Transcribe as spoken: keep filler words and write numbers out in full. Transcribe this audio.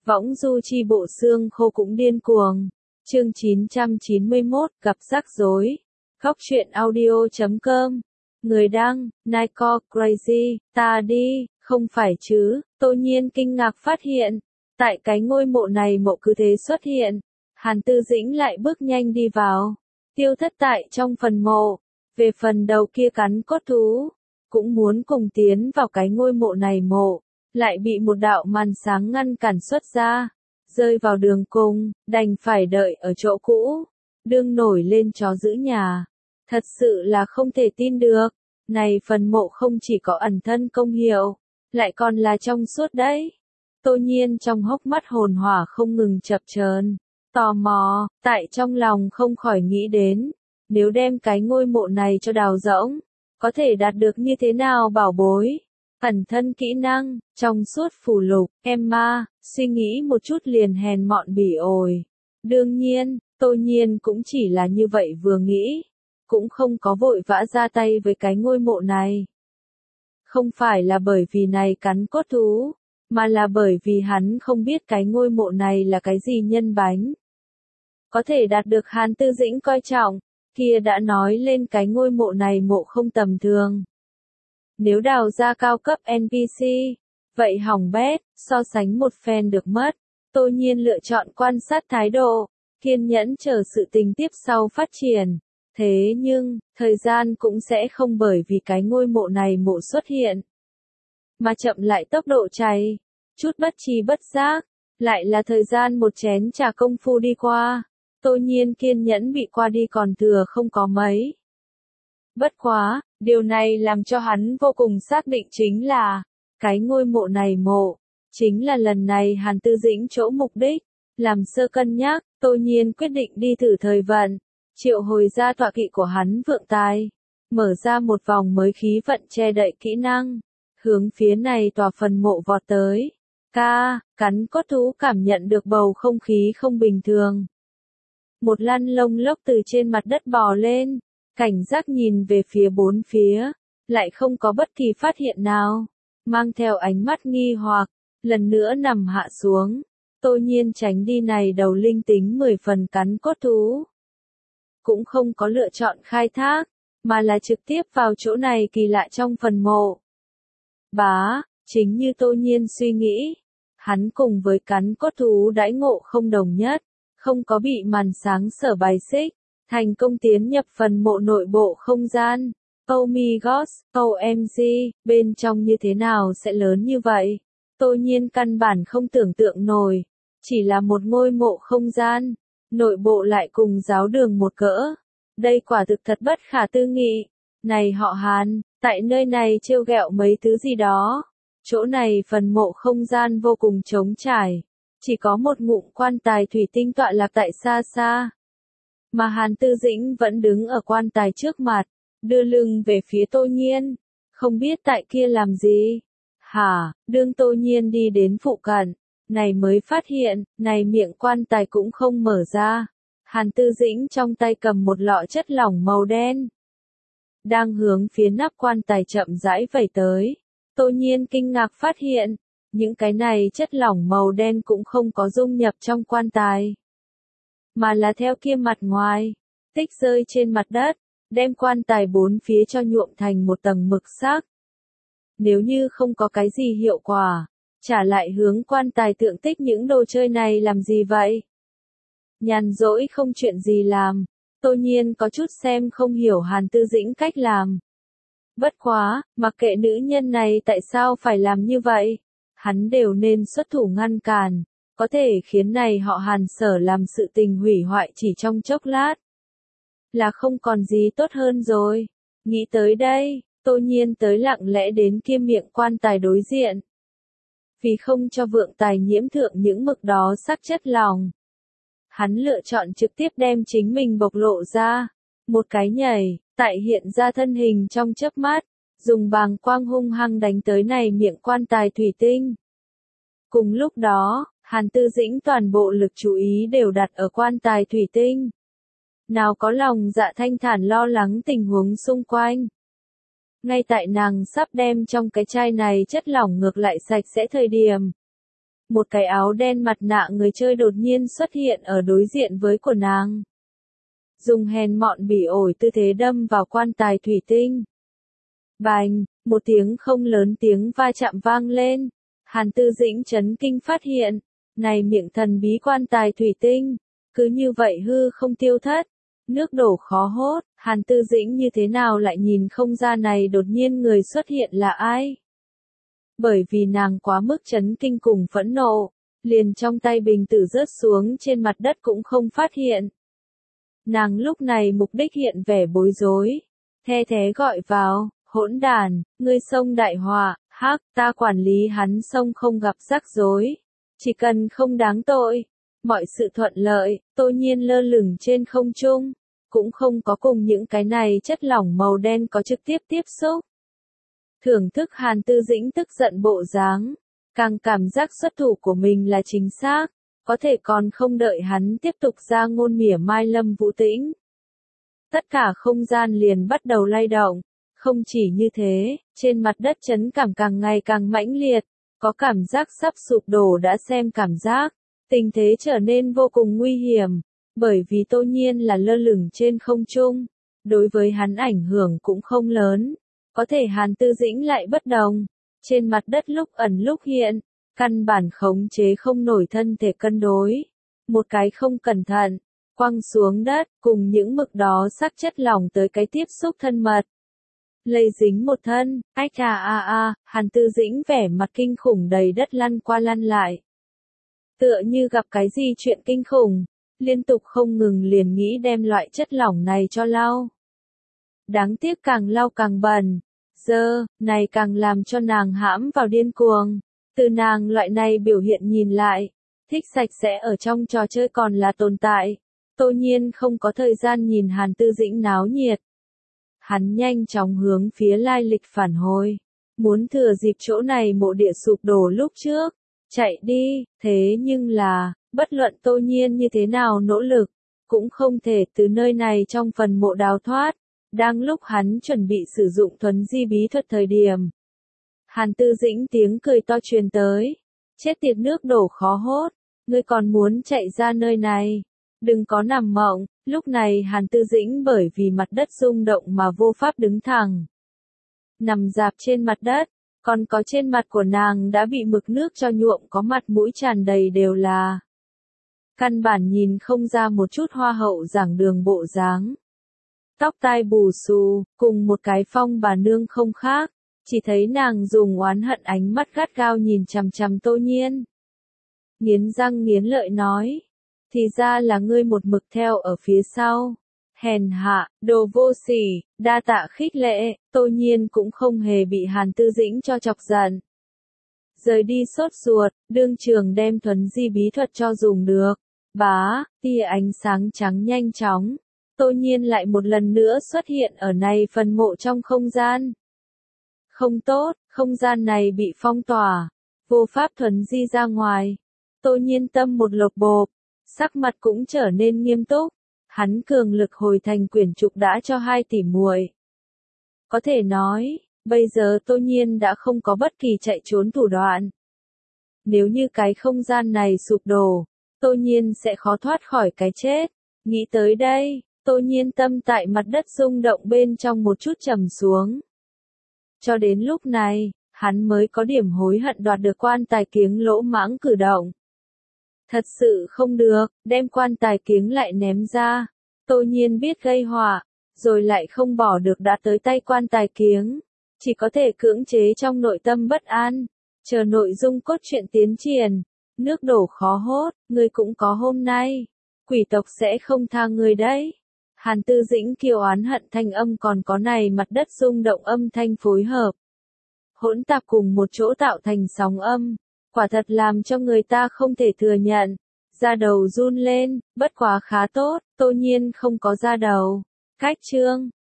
Võng du chi bộ xương khô cũng điên cuồng. Chương chín trăm chín mươi mốt, gặp rắc rối. Góc truyện audio chấm com. Người đăng, Nico Crazy, ta đi, không phải chứ, Tô Nhiên kinh ngạc phát hiện. Tại cái ngôi mộ này mộ cứ thế xuất hiện. Hàn Tư Dĩnh lại bước nhanh đi vào. Tiêu Thất tại trong phần mộ. Về phần đầu kia cắn cốt thú. Cũng muốn cùng tiến vào cái ngôi mộ này mộ. Lại bị một đạo màn sáng ngăn cản xuất ra. Rơi vào đường cùng, đành phải đợi ở chỗ cũ. Đương nổi lên chó giữ nhà. Thật sự là không thể tin được. Này phần mộ không chỉ có ẩn thân công hiệu. Lại còn là trong suốt đấy. Tô Nhiên trong hốc mắt hồn hỏa không ngừng chập chờn, tò mò, tại trong lòng không khỏi nghĩ đến. Nếu đem cái ngôi mộ này cho đào rỗng, có thể đạt được như thế nào bảo bối. Ẩn thân kỹ năng, trong suốt phù lục, Emma, suy nghĩ một chút liền hèn mọn bỉ ổi. Đương nhiên, Tô Nhiên cũng chỉ là như vậy vừa nghĩ. Cũng không có vội vã ra tay với cái ngôi mộ này. Không phải là bởi vì này cắn cốt thú, mà là bởi vì hắn không biết cái ngôi mộ này là cái gì nhân bánh. Có thể đạt được Hàn Tư Dĩnh coi trọng, kia đã nói lên cái ngôi mộ này mộ không tầm thường. Nếu đào ra cao cấp en pê xê, vậy hỏng bét, so sánh một phen được mất. Tô Nhiên lựa chọn quan sát thái độ, kiên nhẫn chờ sự tình tiếp sau phát triển. Thế nhưng, thời gian cũng sẽ không bởi vì cái ngôi mộ này mộ xuất hiện. Mà chậm lại tốc độ cháy. Chút bất tri bất giác. Lại là thời gian một chén trà công phu đi qua. Tô Nhiên kiên nhẫn bị qua đi còn thừa không có mấy. Bất quá, điều này làm cho hắn vô cùng xác định chính là, cái ngôi mộ này mộ, chính là lần này Hàn Tư Dĩnh chỗ mục đích. Làm sơ cân nhắc, Tô Nhiên quyết định đi thử thời vận. Triệu hồi ra tọa kỵ của hắn vượng tài. Mở ra một vòng mới khí vận che đậy kỹ năng. Hướng phía này tòa phần mộ vọt tới. Ca, cắn cốt thú cảm nhận được bầu không khí không bình thường. Một lăn lông lốc từ trên mặt đất bò lên. Cảnh giác nhìn về phía bốn phía. Lại không có bất kỳ phát hiện nào. Mang theo ánh mắt nghi hoặc. Lần nữa nằm hạ xuống. Tô Nhiên tránh đi này đầu linh tính mười phần cắn cốt thú. Cũng không có lựa chọn khai thác, mà là trực tiếp vào chỗ này kỳ lạ trong phần mộ. Bá, chính như Tô Nhiên suy nghĩ, hắn cùng với cắn cốt thú đãi ngộ không đồng nhất, không có bị màn sáng sở bài xích, thành công tiến nhập phần mộ nội bộ không gian. Oh my god, o em giê, bên trong như thế nào sẽ lớn như vậy? Tô Nhiên căn bản không tưởng tượng nổi, chỉ là một ngôi mộ không gian. Nội bộ lại cùng giáo đường một cỡ. Đây quả thực thật bất khả tư nghị. Này họ Hàn, tại nơi này trêu ghẹo mấy thứ gì đó. Chỗ này phần mộ không gian vô cùng trống trải. Chỉ có một ngụm quan tài thủy tinh tọa lạc tại xa xa. Mà Hàn Tư Dĩnh vẫn đứng ở quan tài trước mặt, đưa lưng về phía Tô Nhiên. Không biết tại kia làm gì. Hả, đương Tô Nhiên đi đến phụ cận. Này mới phát hiện, này miệng quan tài cũng không mở ra. Hàn Tư Dĩnh trong tay cầm một lọ chất lỏng màu đen. Đang hướng phía nắp quan tài chậm rãi vẩy tới. Tô Nhiên kinh ngạc phát hiện, những cái này chất lỏng màu đen cũng không có dung nhập trong quan tài. Mà là theo kia mặt ngoài, tích rơi trên mặt đất, đem quan tài bốn phía cho nhuộm thành một tầng mực sắc. Nếu như không có cái gì hiệu quả, trả lại hướng quan tài tượng tích những đồ chơi này làm gì vậy? Nhàn rỗi không chuyện gì làm, Tô Nhiên có chút xem không hiểu Hàn Tư Dĩnh cách làm. Bất quá, mặc kệ nữ nhân này tại sao phải làm như vậy, hắn đều nên xuất thủ ngăn cản, có thể khiến này họ Hàn sở làm sự tình hủy hoại chỉ trong chốc lát. Là không còn gì tốt hơn rồi. Nghĩ tới đây, Tô Nhiên tới lặng lẽ đến kia miệng quan tài đối diện. Vì không cho vượng tài nhiễm thượng những mực đó sắc chất lỏng. Hắn lựa chọn trực tiếp đem chính mình bộc lộ ra. Một cái nhảy, tại hiện ra thân hình trong chớp mắt, dùng bàng quang hung hăng đánh tới này miệng quan tài thủy tinh. Cùng lúc đó, Hàn Tư Dĩnh toàn bộ lực chú ý đều đặt ở quan tài thủy tinh. Nào có lòng dạ thanh thản lo lắng tình huống xung quanh. Ngay tại nàng sắp đem trong cái chai này chất lỏng ngược lại sạch sẽ thời điểm. một cái áo đen mặt nạ người chơi đột nhiên xuất hiện ở đối diện với của nàng. Dùng hèn mọn bỉ ổi tư thế đâm vào quan tài thủy tinh. Bành, một tiếng không lớn tiếng va chạm vang lên. Hàn Tư Dĩnh chấn kinh phát hiện, này miệng thần bí quan tài thủy tinh, cứ như vậy hư không tiêu thất. Nước đổ khó hốt, Hàn Tư Dĩnh như thế nào lại nhìn không ra này đột nhiên người xuất hiện là ai? Bởi vì nàng quá mức chấn kinh cùng phẫn nộ, liền trong tay bình tử rớt xuống trên mặt đất cũng không phát hiện. Nàng lúc này mục đích hiện vẻ bối rối, the thế gọi vào, hỗn đàn, ngươi xông đại họa, hắc, ta quản lý hắn xông không gặp rắc rối, chỉ cần không đáng tội, mọi sự thuận lợi, Tô Nhiên lơ lửng trên không trung, cũng không có cùng những cái này chất lỏng màu đen có trực tiếp tiếp xúc. Thưởng thức Hàn Tư Dĩnh tức giận bộ dáng, càng cảm giác xuất thủ của mình là chính xác, có thể còn không đợi hắn tiếp tục ra ngôn mỉa mai Lâm Vũ Tĩnh. Tất cả không gian liền bắt đầu lay động, không chỉ như thế, trên mặt đất chấn cảm càng ngày càng mãnh liệt, có cảm giác sắp sụp đổ đã xem cảm giác, tình thế trở nên vô cùng nguy hiểm, bởi vì Tô Nhiên là lơ lửng trên không trung, đối với hắn ảnh hưởng cũng không lớn. Có thể Hàn Tư Dĩnh lại bất đồng, trên mặt đất lúc ẩn lúc hiện, căn bản khống chế không nổi thân thể cân đối. Một cái không cẩn thận, quăng xuống đất, cùng những mực đó sắc chất lỏng tới cái tiếp xúc thân mật. Lây dính một thân, ách à à à, Hàn Tư Dĩnh vẻ mặt kinh khủng đầy đất lăn qua lăn lại. Tựa như gặp cái gì chuyện kinh khủng, liên tục không ngừng liền nghĩ đem loại chất lỏng này cho lau. Đáng tiếc càng lau càng bẩn, dơ, này càng làm cho nàng hãm vào điên cuồng. Từ nàng loại này biểu hiện nhìn lại, thích sạch sẽ ở trong trò chơi còn là tồn tại. Tô Nhiên không có thời gian nhìn Hàn Tư Dĩnh náo nhiệt. Hắn nhanh chóng hướng phía lai lịch phản hồi, muốn thừa dịp chỗ này mộ địa sụp đổ lúc trước, chạy đi, thế nhưng là, bất luận Tô Nhiên như thế nào nỗ lực, cũng không thể từ nơi này trong phần mộ đào thoát. Đang lúc hắn chuẩn bị sử dụng thuấn di bí thuật thời điểm, Hàn Tư Dĩnh tiếng cười to truyền tới, chết tiệt nước đổ khó hốt, ngươi còn muốn chạy ra nơi này, đừng có nằm mộng. Lúc này Hàn Tư Dĩnh bởi vì mặt đất rung động mà vô pháp đứng thẳng, nằm dạp trên mặt đất, còn có trên mặt của nàng đã bị mực nước cho nhuộm có mặt mũi tràn đầy đều là, căn bản nhìn không ra một chút hoa hậu giảng đường bộ dáng. Tóc tai bù xù, cùng một cái phong bà nương không khác, chỉ thấy nàng dùng oán hận ánh mắt gắt gao nhìn chằm chằm Tô Nhiên. Nghiến răng nghiến lợi nói, thì ra là ngươi một mực theo ở phía sau. Hèn hạ, đồ vô sỉ, đa tạ khích lệ, Tô Nhiên cũng không hề bị Hàn Tư Dĩnh cho chọc giận. Rời đi sốt ruột, đương trường đem thuấn di bí thuật cho dùng được. Bá, tia ánh sáng trắng nhanh chóng. Tô Nhiên lại một lần nữa xuất hiện ở này phần mộ trong không gian. Không tốt, không gian này bị phong tỏa, vô pháp thuấn di ra ngoài. Tô Nhiên tâm một lột bộp, sắc mặt cũng trở nên nghiêm túc. Hắn cường lực hồi thành quyển trục đã cho hai tỷ muội. Có thể nói, bây giờ Tô Nhiên đã không có bất kỳ chạy trốn thủ đoạn. Nếu như cái không gian này sụp đổ, Tô Nhiên sẽ khó thoát khỏi cái chết. Nghĩ tới đây, Tô Nhiên tâm tại mặt đất rung động bên trong một chút trầm xuống. Cho đến lúc này, hắn mới có điểm hối hận đoạt được quan tài kiếng lỗ mãng cử động. Thật sự không được, đem quan tài kiếng lại ném ra. Tô Nhiên biết gây họa, rồi lại không bỏ được đã tới tay quan tài kiếng. Chỉ có thể cưỡng chế trong nội tâm bất an, chờ nội dung cốt truyện tiến triển. Nước đổ khó hốt, ngươi cũng có hôm nay. Quỷ tộc sẽ không tha ngươi đấy. Hàn Tư Dĩnh kiều oán hận thanh âm còn có này mặt đất rung động âm thanh phối hợp. Hỗn tạp cùng một chỗ tạo thành sóng âm. Quả thật làm cho người ta không thể thừa nhận. Da đầu run lên, bất quá khá tốt, Tô Nhiên không có da đầu. Cách chương.